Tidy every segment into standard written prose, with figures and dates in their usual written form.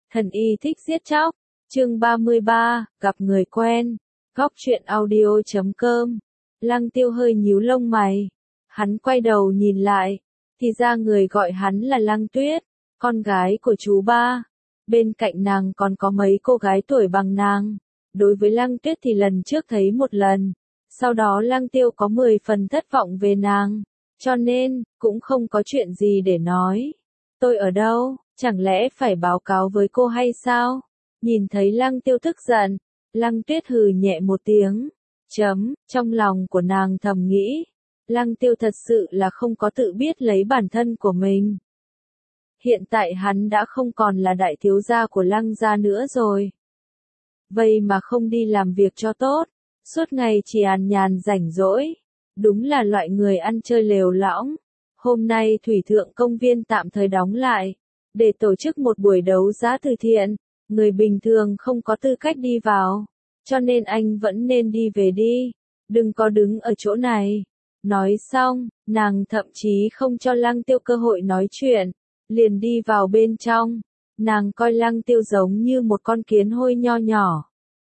Thần y thích giết chóc. Chương 33, gặp người quen. Góc truyện audio.com. Lăng Tiêu hơi nhíu lông mày. Hắn quay đầu nhìn lại. Thì ra người gọi hắn là Lăng Tuyết, con gái của chú ba. Bên cạnh nàng còn có mấy cô gái tuổi bằng nàng. Đối với Lăng Tuyết thì lần trước thấy một lần. Sau đó Lăng Tiêu có 10 phần thất vọng về nàng. Cho nên, cũng không có chuyện gì để nói. Tôi ở đâu? Chẳng lẽ phải báo cáo với cô hay sao? Nhìn thấy Lăng Tiêu tức giận, Lăng Tuyết hừ nhẹ một tiếng. Trong lòng của nàng thầm nghĩ. Lăng Tiêu thật sự là không có tự biết lấy bản thân của mình. Hiện tại hắn đã không còn là đại thiếu gia của Lăng gia nữa rồi. Vậy mà không đi làm việc cho tốt, suốt ngày chỉ ăn nhàn rảnh rỗi. Đúng là loại người ăn chơi lều lõng. Hôm nay Thủy Thượng công viên tạm thời đóng lại, để tổ chức một buổi đấu giá từ thiện. Người bình thường không có tư cách đi vào, cho nên anh vẫn nên đi về đi, đừng có đứng ở chỗ này. Nói xong, nàng thậm chí không cho Lăng Tiêu cơ hội nói chuyện, liền đi vào bên trong. Nàng coi Lăng Tiêu giống như một con kiến hôi nho nhỏ.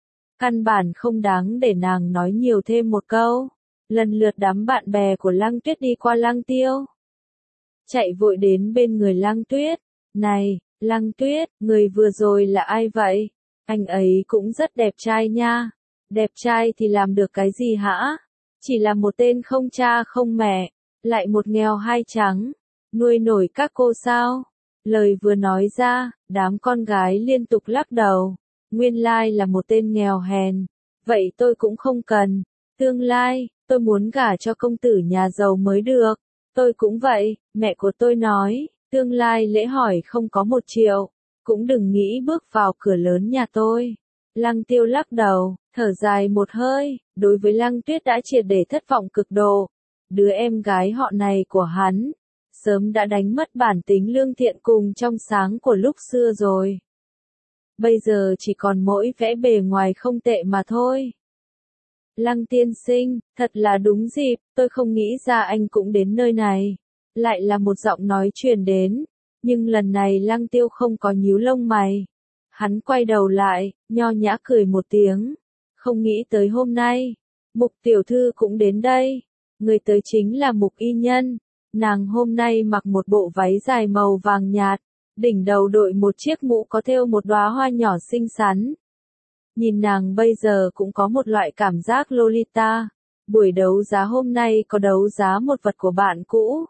Căn bản không đáng để nàng nói nhiều thêm một câu. Lần lượt đám bạn bè của Lăng Tuyết đi qua Lăng Tiêu, chạy vội đến bên người Lăng Tuyết. Này, Lăng Tuyết, người vừa rồi là ai vậy? Anh ấy cũng rất đẹp trai nha. Đẹp trai thì làm được cái gì hả? Chỉ là một tên không cha không mẹ, lại một nghèo hai trắng, nuôi nổi các cô sao? Lời vừa nói ra, đám con gái liên tục lắc đầu. Nguyên lai là một tên nghèo hèn. Vậy tôi cũng không cần. Tương lai, tôi muốn gả cho công tử nhà giàu mới được. Tôi cũng vậy, mẹ của tôi nói. Tương lai lễ hỏi không có 1 triệu, cũng đừng nghĩ bước vào cửa lớn nhà tôi. Lăng Tiêu lắc đầu, thở dài một hơi, đối với Lăng Tuyết đã triệt để thất vọng cực độ. Đứa em gái họ này của hắn, sớm đã đánh mất bản tính lương thiện cùng trong sáng của lúc xưa rồi. Bây giờ chỉ còn mỗi vẻ bề ngoài không tệ mà thôi. Lăng tiên sinh, thật là đúng dịp, tôi không nghĩ ra anh cũng đến nơi này. Lại là một giọng nói truyền đến, nhưng lần này Lăng Tiêu không có nhíu lông mày. Hắn quay đầu lại, nho nhã cười một tiếng. Không nghĩ tới hôm nay, Mục tiểu thư cũng đến đây. Người tới chính là Mục y nhân. Nàng hôm nay mặc một bộ váy dài màu vàng nhạt, đỉnh đầu đội một chiếc mũ có thêu một đóa hoa nhỏ xinh xắn. Nhìn nàng bây giờ cũng có một loại cảm giác Lolita. Buổi đấu giá hôm nay có đấu giá một vật của bạn cũ,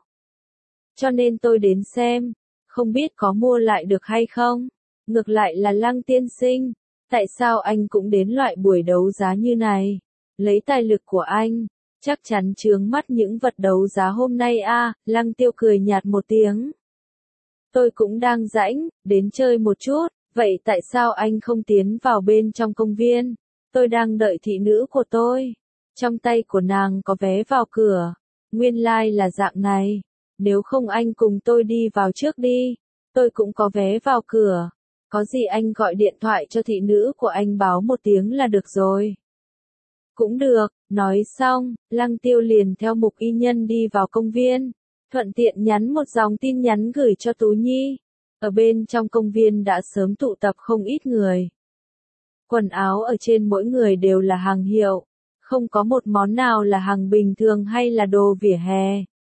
cho nên tôi đến xem, không biết có mua lại được hay không. Ngược lại là Lăng tiên sinh, tại sao anh cũng đến loại buổi đấu giá như này? Lấy tài lực của anh, chắc chắn chướng mắt những vật đấu giá hôm nay a. Lăng Tiêu cười nhạt một tiếng. Tôi cũng đang rảnh, đến chơi một chút, vậy tại sao anh không tiến vào bên trong công viên? Tôi đang đợi thị nữ của tôi. Trong tay của nàng có vé vào cửa. Nguyên lai là dạng này. Nếu không anh cùng tôi đi vào trước đi. Tôi cũng có vé vào cửa. Có gì anh gọi điện thoại cho thị nữ của anh báo một tiếng là được rồi. Cũng được, nói xong, Lăng Tiêu liền theo Mục y nhân đi vào công viên. Thuận tiện nhắn một dòng tin nhắn gửi cho Tú Nhi. Ở bên trong công viên đã sớm tụ tập không ít người. Quần áo ở trên mỗi người đều là hàng hiệu. Không có một món nào là hàng bình thường hay là đồ vỉa hè.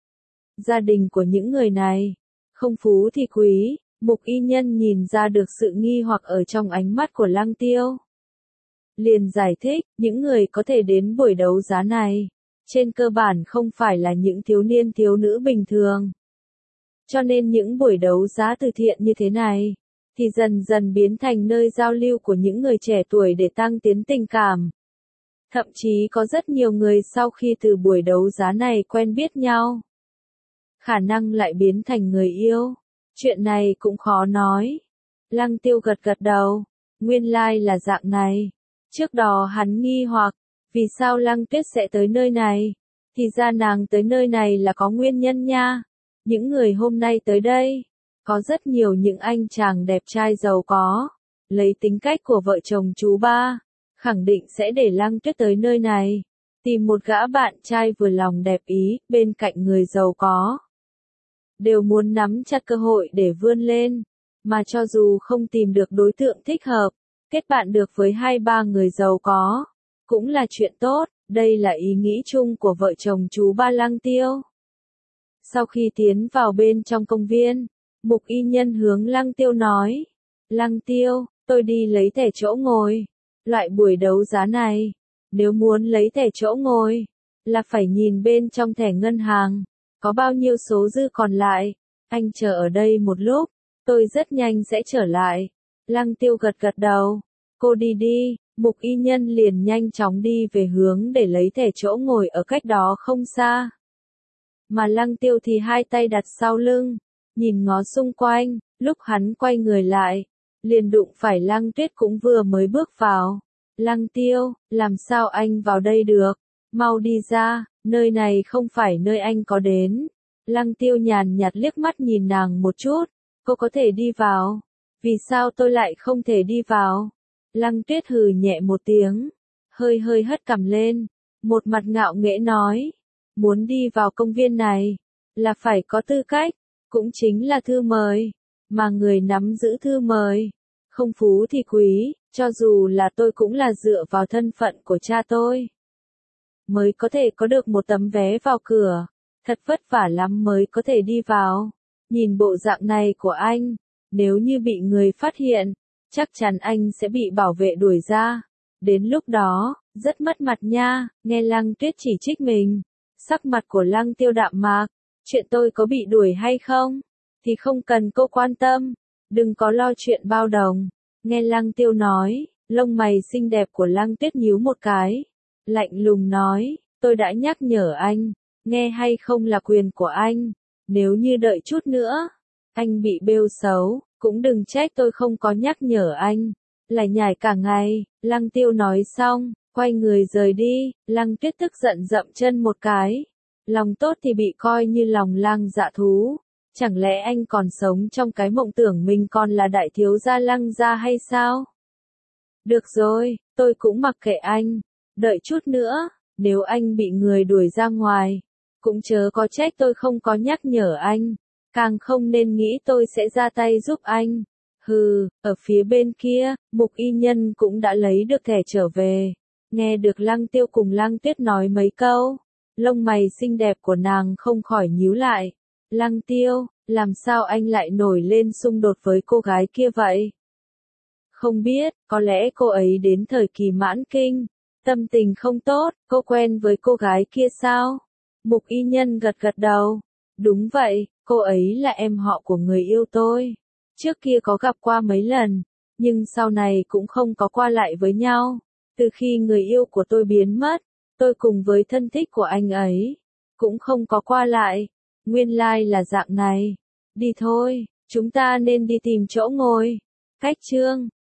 Gia đình của những người này, không phú thì quý. Mục y nhân nhìn ra được sự nghi hoặc ở trong ánh mắt của Lăng Tiêu. Liền giải thích, những người có thể đến buổi đấu giá này, trên cơ bản không phải là những thiếu niên thiếu nữ bình thường. Cho nên những buổi đấu giá từ thiện như thế này, thì dần dần biến thành nơi giao lưu của những người trẻ tuổi để tăng tiến tình cảm. Thậm chí có rất nhiều người sau khi từ buổi đấu giá này quen biết nhau, khả năng lại biến thành người yêu. Chuyện này cũng khó nói. Lăng Tiêu gật gật đầu. Nguyên lai là dạng này. Trước đó hắn nghi hoặc, vì sao Lăng Tuyết sẽ tới nơi này? Thì ra nàng tới nơi này là có nguyên nhân nha. Những người hôm nay tới đây, có rất nhiều những anh chàng đẹp trai giàu có. Lấy tính cách của vợ chồng chú ba, khẳng định sẽ để Lăng Tuyết tới nơi này. Tìm một gã bạn trai vừa lòng đẹp ý, bên cạnh người giàu có. Đều muốn nắm chặt cơ hội để vươn lên. Mà cho dù không tìm được đối tượng thích hợp, kết bạn được với 2-3 người giàu có, cũng là chuyện tốt, đây là ý nghĩ chung của vợ chồng chú ba Lăng Tiêu. Sau khi tiến vào bên trong công viên, Mục Y Nhân hướng Lăng Tiêu nói, Lăng Tiêu, tôi đi lấy thẻ chỗ ngồi. Loại buổi đấu giá này, nếu muốn lấy thẻ chỗ ngồi, là phải nhìn bên trong thẻ ngân hàng, có bao nhiêu số dư còn lại. Anh chờ ở đây một lúc, tôi rất nhanh sẽ trở lại. Lăng Tiêu gật gật đầu, cô đi đi. Mục Y Nhân liền nhanh chóng đi về hướng để lấy thẻ chỗ ngồi ở cách đó không xa. Mà Lăng Tiêu thì hai tay đặt sau lưng, nhìn ngó xung quanh, lúc hắn quay người lại, liền đụng phải Lăng Tuyết cũng vừa mới bước vào. Lăng Tiêu, làm sao anh vào đây được? Mau đi ra, nơi này không phải nơi anh có đến. Lăng Tiêu nhàn nhạt liếc mắt nhìn nàng một chút, cô có thể đi vào. Vì sao tôi lại không thể đi vào? Lăng Tuyết hừ nhẹ một tiếng, hơi hơi hất cằm lên, một mặt ngạo nghễ nói, muốn đi vào công viên này, là phải có tư cách, cũng chính là thư mời, mà người nắm giữ thư mời, không phú thì quý, cho dù là tôi cũng là dựa vào thân phận của cha tôi, mới có thể có được một tấm vé vào cửa, thật vất vả lắm mới có thể đi vào. Nhìn bộ dạng này của anh, nếu như bị người phát hiện, chắc chắn anh sẽ bị bảo vệ đuổi ra. Đến lúc đó, rất mất mặt nha. Nghe Lăng Tuyết chỉ trích mình, sắc mặt của Lăng Tiêu đạm mạc, chuyện tôi có bị đuổi hay không, thì không cần cô quan tâm, đừng có lo chuyện bao đồng. Nghe Lăng Tiêu nói, lông mày xinh đẹp của Lăng Tuyết nhíu một cái, lạnh lùng nói, tôi đã nhắc nhở anh, nghe hay không là quyền của anh, nếu như đợi chút nữa, anh bị bêu xấu, cũng đừng trách tôi không có nhắc nhở anh. Lại nhải cả ngày. Lăng Tiêu nói xong, quay người rời đi. Lăng Tuyết tức giận dậm chân một cái. Lòng tốt thì bị coi như lòng lang dạ thú. Chẳng lẽ anh còn sống trong cái mộng tưởng mình còn là đại thiếu gia Lăng gia hay sao? Được rồi, tôi cũng mặc kệ anh. Đợi chút nữa, nếu anh bị người đuổi ra ngoài, cũng chớ có trách tôi không có nhắc nhở anh. Càng không nên nghĩ tôi sẽ ra tay giúp anh. Hừ, ở phía bên kia, Mục Y Nhân cũng đã lấy được thẻ trở về. Nghe được Lăng Tiêu cùng Lăng Tuyết nói mấy câu, lông mày xinh đẹp của nàng không khỏi nhíu lại. Lăng Tiêu, làm sao anh lại nổi lên xung đột với cô gái kia vậy? Không biết, có lẽ cô ấy đến thời kỳ mãn kinh, tâm tình không tốt, cô quen với cô gái kia sao? Mục Y Nhân gật gật đầu. Đúng vậy, cô ấy là em họ của người yêu tôi. Trước kia có gặp qua mấy lần, nhưng sau này cũng không có qua lại với nhau. Từ khi người yêu của tôi biến mất, tôi cùng với thân thích của anh ấy, cũng không có qua lại. Nguyên lai là dạng này. Đi thôi, chúng ta nên đi tìm chỗ ngồi. Cách chương